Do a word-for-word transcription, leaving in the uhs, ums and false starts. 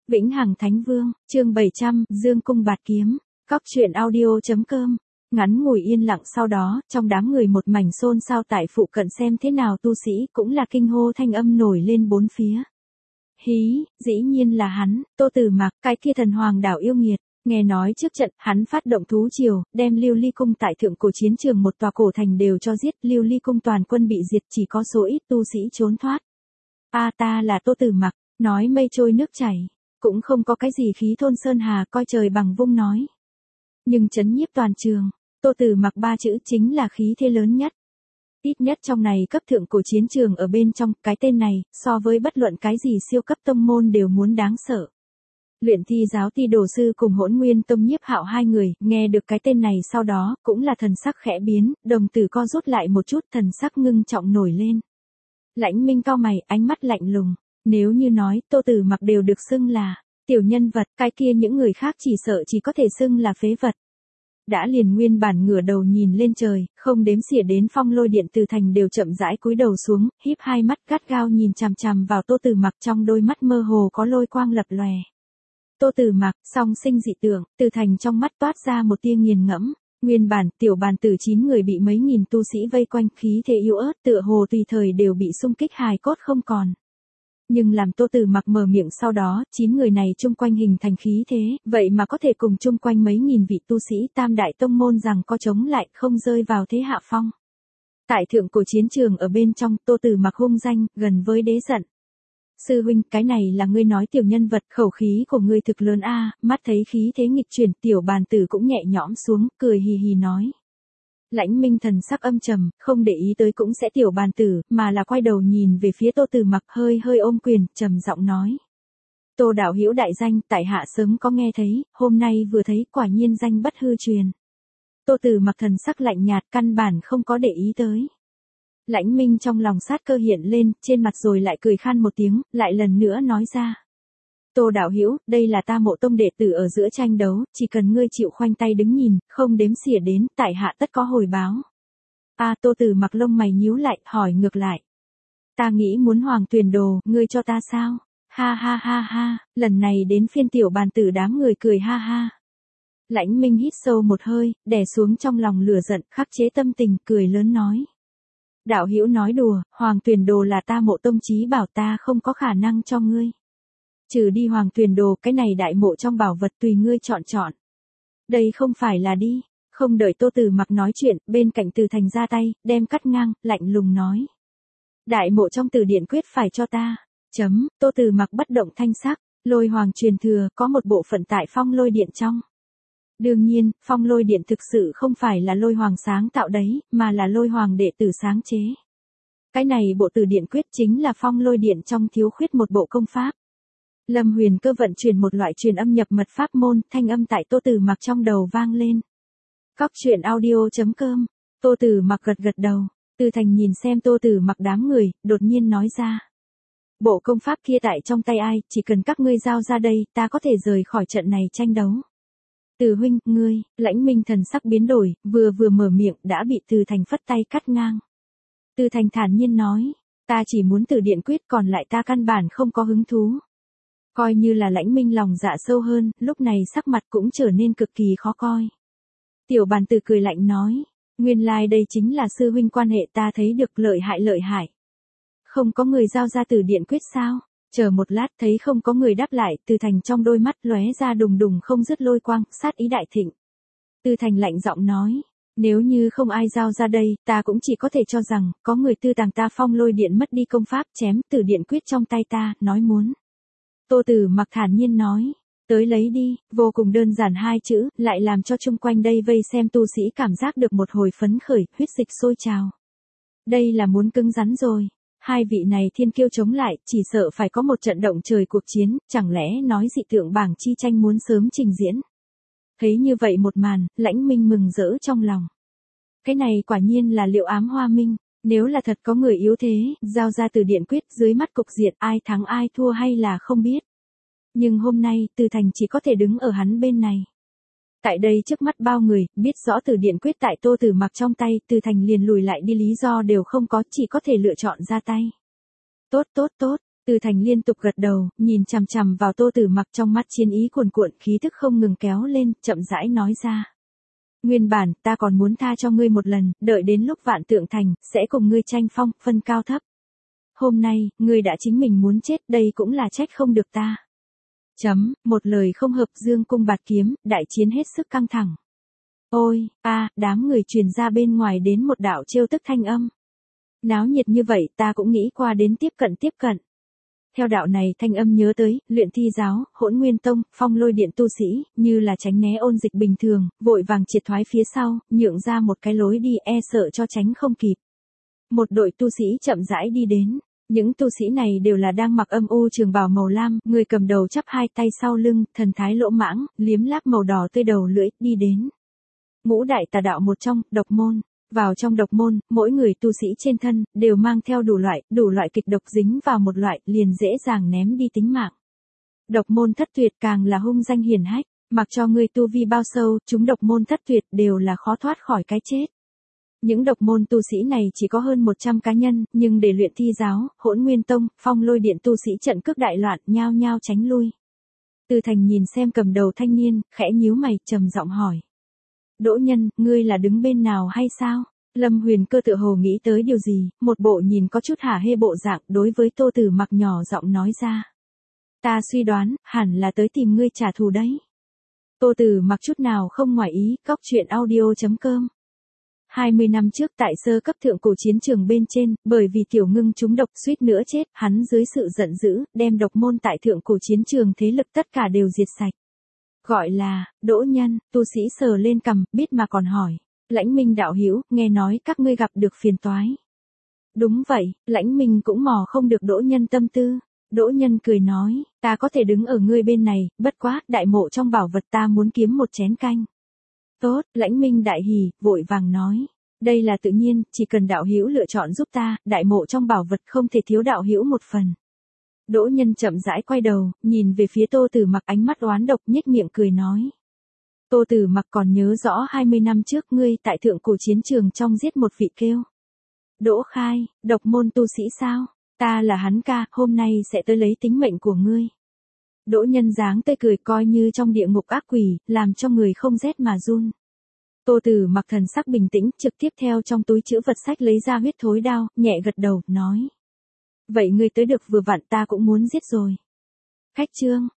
Vĩnh Hằng Thánh Vương, chương bảy trăm, Dương Cung Bạt Kiếm, Cóc truyện audio.com. Ngắn ngủi yên lặng sau đó, trong đám người một mảnh xôn xao tại phụ cận xem thế nào tu sĩ cũng là kinh hô thanh âm nổi lên bốn phía. Hí, dĩ nhiên là hắn, Tô Tử Mặc, cái kia thần hoàng đảo yêu nghiệt. Nghe nói trước trận, hắn phát động thú triều, đem Lưu Ly Cung tại thượng cổ chiến trường một tòa cổ thành đều cho giết, Lưu Ly Cung toàn quân bị diệt, chỉ có số ít tu sĩ trốn thoát. A ta là Tô Tử Mặc, nói mây trôi nước chảy, cũng không có cái gì khí thôn sơn hà, coi trời bằng vung nói. Nhưng chấn nhiếp toàn trường, Tô Tử Mặc ba chữ chính là khí thế lớn nhất. Ít nhất trong này cấp thượng cổ chiến trường ở bên trong, cái tên này, so với bất luận cái gì siêu cấp tông môn đều muốn đáng sợ. Luyện thi giáo ti đồ sư cùng Hỗn Nguyên Tông Nhiếp Hạo hai người, nghe được cái tên này sau đó, cũng là thần sắc khẽ biến, đồng tử co rút lại một chút, thần sắc ngưng trọng nổi lên. Lãnh Minh cau mày, ánh mắt lạnh lùng, nếu như nói, Tô Tử Mặc đều được xưng là tiểu nhân vật, cái kia những người khác chỉ sợ chỉ có thể xưng là phế vật. Đã liền nguyên bản ngửa đầu nhìn lên trời, không đếm xỉa đến Phong Lôi Điện Từ Thành đều chậm rãi cúi đầu xuống, híp hai mắt gắt gao nhìn chằm chằm vào Tô Tử Mặc, trong đôi mắt mơ hồ có lôi quang lập lòe. Tô Tử Mặc, song sinh dị tượng, Từ Thành trong mắt toát ra một tia nghiền ngẫm. Nguyên bản, tiểu bàn tử chín người bị mấy nghìn tu sĩ vây quanh, khí thế yếu ớt, tựa hồ tùy thời đều bị xung kích hài cốt không còn. Nhưng làm Tô Tử Mặc mở miệng sau đó, chín người này chung quanh hình thành khí thế, vậy mà có thể cùng chung quanh mấy nghìn vị tu sĩ tam đại tông môn rằng có chống lại, không rơi vào thế hạ phong. Tại thượng cổ chiến trường ở bên trong, Tô Tử Mặc hung danh, gần với đế giận. Sư huynh, cái này là ngươi nói tiểu nhân vật, khẩu khí của ngươi thực lớn a. Mắt thấy khí thế nghịch chuyển, tiểu bàn tử cũng nhẹ nhõm xuống, cười hì hì nói. Lãnh Minh thần sắc âm trầm, không để ý tới cũng sẽ tiểu bàn tử, mà là quay đầu nhìn về phía Tô Tử Mặc, hơi hơi ôm quyền, trầm giọng nói. Tô đạo hữu đại danh, tại hạ sớm có nghe thấy, hôm nay vừa thấy, quả nhiên danh bất hư truyền. Tô Tử Mặc thần sắc lạnh nhạt, căn bản không có để ý tới. Lãnh Minh trong lòng sát cơ hiện lên, trên mặt rồi lại cười khan một tiếng, lại lần nữa nói ra. Tô đạo hữu, đây là ta Mộ Tông đệ tử ở giữa tranh đấu, chỉ cần ngươi chịu khoanh tay đứng nhìn, không đếm xỉa đến, tại hạ tất có hồi báo. A à, Tô Tử Mặc lông mày nhíu lại, hỏi ngược lại. Ta nghĩ muốn Hoàng Tuyền Đồ, ngươi cho ta sao? Ha ha ha ha, lần này đến phiên tiểu bàn tử đám người cười ha ha. Lãnh Minh hít sâu một hơi, đè xuống trong lòng lửa giận, khắc chế tâm tình, cười lớn nói. Đạo hữu nói đùa, Hoàng Tuyền Đồ là ta Mộ Tông chí bảo, ta không có khả năng cho ngươi. Trừ đi Hoàng Tuyền Đồ, cái này đại mộ trong bảo vật tùy ngươi chọn chọn. Đây không phải là đi, không đợi Tô Tử Mặc nói chuyện, bên cạnh Từ Thành ra tay, đem cắt ngang, lạnh lùng nói. Đại mộ trong từ điển quyết phải cho ta. Chấm, Tô Tử Mặc bất động thanh sắc, Lôi Hoàng truyền thừa, có một bộ phận tại Phong Lôi Điện trong. Đương nhiên, Phong Lôi Điện thực sự không phải là Lôi Hoàng sáng tạo đấy, mà là Lôi Hoàng đệ tử sáng chế. Cái này bộ từ điển quyết chính là Phong Lôi Điện trong thiếu khuyết một bộ công pháp. Lâm Huyền Cơ vận chuyển một loại truyền âm nhập mật pháp môn, thanh âm tại Tô Tử Mặc trong đầu vang lên. Cóc truyện audio.com, Tô Tử Mặc gật gật đầu, Từ Thành nhìn xem Tô Tử Mặc đám người, đột nhiên nói ra. Bộ công pháp kia tại trong tay ai, chỉ cần các ngươi giao ra đây, ta có thể rời khỏi trận này tranh đấu. Từ huynh, ngươi, Lãnh Minh thần sắc biến đổi, vừa vừa mở miệng đã bị Từ Thành phất tay cắt ngang. Từ Thành thản nhiên nói, ta chỉ muốn từ điện quyết, còn lại ta căn bản không có hứng thú. Coi như là Lãnh Minh lòng dạ sâu hơn, lúc này sắc mặt cũng trở nên cực kỳ khó coi. Tiểu bàn tử cười lạnh nói, nguyên lai like đây chính là sư huynh quan hệ, ta thấy được lợi hại lợi hại. Không có người giao ra từ điện quyết sao? Chờ một lát thấy không có người đáp lại, Từ Thành trong đôi mắt lóe ra đùng đùng không dứt lôi quang, sát ý đại thịnh. Từ Thành lạnh giọng nói, nếu như không ai giao ra đây, ta cũng chỉ có thể cho rằng, có người tư tàng ta Phong Lôi Điện mất đi công pháp, chém từ điện quyết trong tay ta, nói muốn. Tô Tử Mặc thản nhiên nói, tới lấy đi, vô cùng đơn giản hai chữ, lại làm cho chung quanh đây vây xem tu sĩ cảm giác được một hồi phấn khởi, huyết dịch sôi trào. Đây là muốn cứng rắn rồi. Hai vị này thiên kiêu chống lại, chỉ sợ phải có một trận động trời cuộc chiến, chẳng lẽ nói dị tượng bảng chi tranh muốn sớm trình diễn. Thấy như vậy một màn, Lãnh Minh mừng rỡ trong lòng. Cái này quả nhiên là Liệu Ám Hoa Minh, nếu là thật có người yếu thế, giao ra từ điện quyết, dưới mắt cục diện ai thắng ai thua hay là không biết. Nhưng hôm nay, Từ Thành chỉ có thể đứng ở hắn bên này. Tại đây trước mắt bao người, biết rõ từ điện quyết tại Tô Tử Mặc trong tay, Từ Thành liền lùi lại đi lý do đều không có, chỉ có thể lựa chọn ra tay. Tốt tốt tốt, Từ Thành liên tục gật đầu, nhìn chằm chằm vào Tô Tử Mặc trong mắt chiến ý cuồn cuộn, khí thức không ngừng kéo lên, chậm rãi nói ra. Nguyên bản, ta còn muốn tha cho ngươi một lần, đợi đến lúc vạn tượng thành, sẽ cùng ngươi tranh phong, phân cao thấp. Hôm nay, ngươi đã chính mình muốn chết, đây cũng là trách không được ta. Chấm, một lời không hợp dương cung bạt kiếm, đại chiến hết sức căng thẳng. Ôi, a, đám người truyền ra bên ngoài đến một đạo trêu tức thanh âm. Náo nhiệt như vậy ta cũng nghĩ qua đến tiếp cận tiếp cận. Theo đạo này thanh âm nhớ tới, luyện thi giáo, hỗn nguyên tông, phong lôi điện tu sĩ, như là tránh né ôn dịch bình thường, vội vàng triệt thoái phía sau, nhượng ra một cái lối đi e sợ cho tránh không kịp. Một đội tu sĩ chậm rãi đi đến. Những tu sĩ này đều là đang mặc âm u trường bào màu lam, người cầm đầu chắp hai tay sau lưng, thần thái lỗ mãng, liếm láp màu đỏ tươi đầu lưỡi, đi đến. Ngũ đại tà đạo một trong, độc môn. Vào trong độc môn, mỗi người tu sĩ trên thân, đều mang theo đủ loại, đủ loại kịch độc dính vào một loại, liền dễ dàng ném đi tính mạng. Độc môn thất tuyệt càng là hung danh hiển hách, mặc cho người tu vi bao sâu, chúng độc môn thất tuyệt đều là khó thoát khỏi cái chết. Những độc môn tu sĩ này chỉ có hơn một trăm cá nhân, nhưng để luyện thi giáo, hỗn nguyên tông, phong lôi điện tu sĩ trận cước đại loạn, nhao nhao tránh lui. Từ Thành nhìn xem cầm đầu thanh niên, khẽ nhíu mày, trầm giọng hỏi. Đỗ Nhân, ngươi là đứng bên nào hay sao? Lâm Huyền Cơ tựa hồ nghĩ tới điều gì, một bộ nhìn có chút hả hê bộ dạng, đối với Tô Tử Mặc nhỏ giọng nói ra. Ta suy đoán, hẳn là tới tìm ngươi trả thù đấy. Tô Tử Mặc chút nào không ngoài ý, cóc truyện audio chấm com. hai mươi năm trước tại sơ cấp thượng cổ chiến trường bên trên, bởi vì Tiểu Ngưng trúng độc suýt nữa chết, hắn dưới sự giận dữ, đem độc môn tại thượng cổ chiến trường thế lực tất cả đều diệt sạch. Gọi là, Đỗ Nhân, tu sĩ sờ lên cằm, biết mà còn hỏi. Lãnh Minh đạo hữu, nghe nói các ngươi gặp được phiền toái. Đúng vậy, Lãnh Minh cũng mò không được Đỗ Nhân tâm tư. Đỗ Nhân cười nói, ta có thể đứng ở ngươi bên này, bất quá, đại mộ trong bảo vật ta muốn kiếm một chén canh. Tốt, Lãnh Minh đại hỉ, vội vàng nói. Đây là tự nhiên, chỉ cần đạo hữu lựa chọn giúp ta, đại mộ trong bảo vật không thể thiếu đạo hữu một phần. Đỗ Nhân chậm rãi quay đầu, nhìn về phía Tô Tử Mặc, ánh mắt oán độc, nhếch miệng cười nói. Tô Tử Mặc còn nhớ rõ hai mươi năm trước ngươi tại thượng cổ chiến trường trong giết một vị kêu. Đỗ Khai, độc môn tu sĩ sao? Ta là hắn ca, hôm nay sẽ tới lấy tính mệnh của ngươi. Đỗ Nhân dáng tươi cười coi như trong địa ngục ác quỷ, làm cho người không rét mà run. Tô Tử Mặc thần sắc bình tĩnh, trực tiếp theo trong túi trữ vật sách lấy ra huyết thối đao, nhẹ gật đầu, nói. Vậy ngươi tới được vừa vặn ta cũng muốn giết rồi. Khách trương,